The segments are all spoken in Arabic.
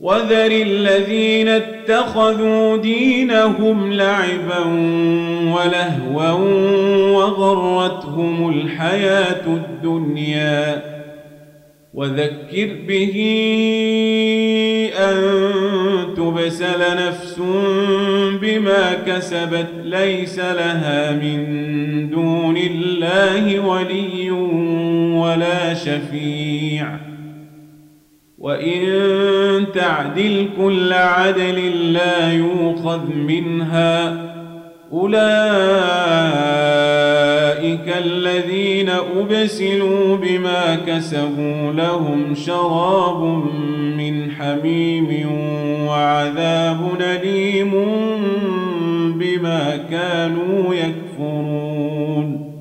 وذر الذين اتخذوا دينهم لعبا ولهوا وغرتهم الحياة الدنيا وذكر به أن تبسل نفس بما كسبت ليس لها من دون الله ولي ولا شفيع وإن تعدل كل عدل لا يؤخذ منها أولئك الذين أبسلوا بما كسبوا لهم شراب من حميم وعذاب أليم بما كانوا يكفرون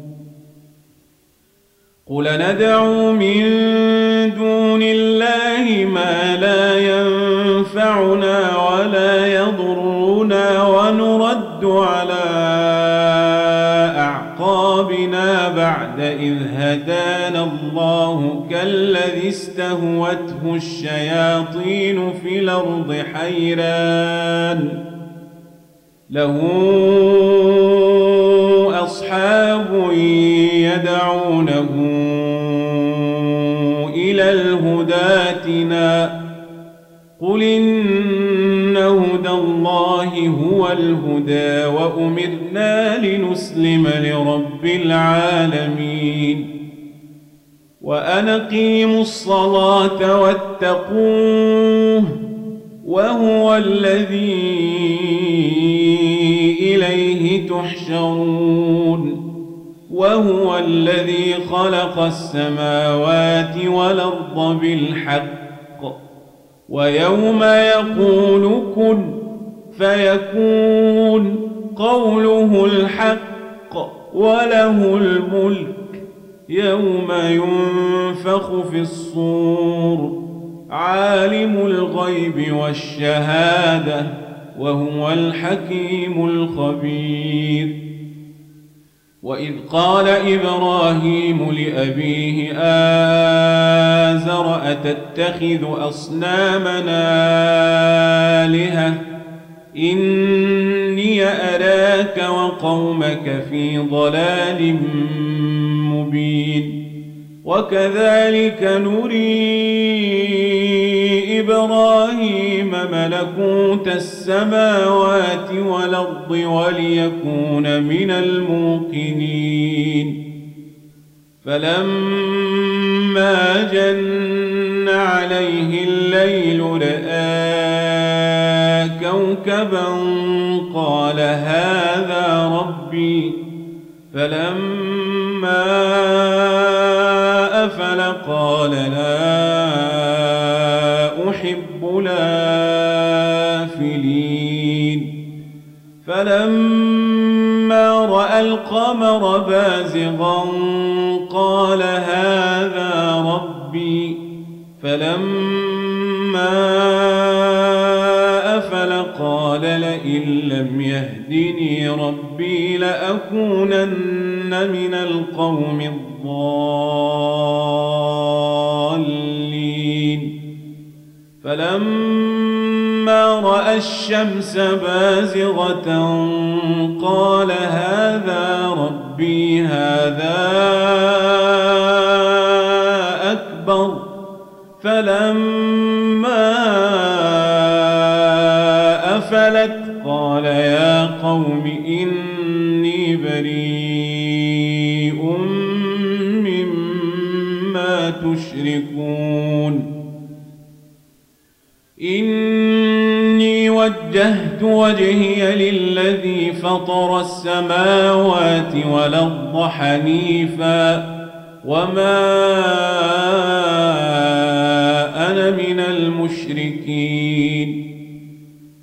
قل ندعو من دون الله ما لا ينفعنا ولا يضرنا ونرد على أعقابنا بعد إذ هدانا الله كالذي استهوته الشياطين في الأرض حيران له أصحاب يدعونه إلى الهدى ائتنا قل إن هدى الله هو الهدى وأمرنا لنسلم لرب العالمين وأن أقيموا الصلاة واتقوه وهو الذي إليه تحشرون وهو الذي خلق السماوات والأرض بالحق ويوم يقول كن فيكون قوله الحق وله الملك يوم ينفخ في الصور عالم الغيب والشهادة وهو الحكيم الخبير وإذ قال إبراهيم لأبيه آزر أتتخذ أصنامنا آلهة إني أراك وقومك في ضلال مبين وكذلك نري إبراهيم ملكوت السماوات والأرض وليكون من الموقنين فلما جن عليه الليل رأى كوكبا قال هذا ربي فلما أفل قال لا أحب الآفلين فلما رأى القمر بازغا قال هذا ربي فلما أفل قال لئن لم يهدني ربي لأكونن من القوم الضالين فلما رأى الشمس بازغة قال هذا ربي هذا أكبر فلما أفلت قال يا قوم إني بريء مما تشركون إني وجهت وجهي للذي فطر السماوات والأرض حنيفا وما أنا من المشركين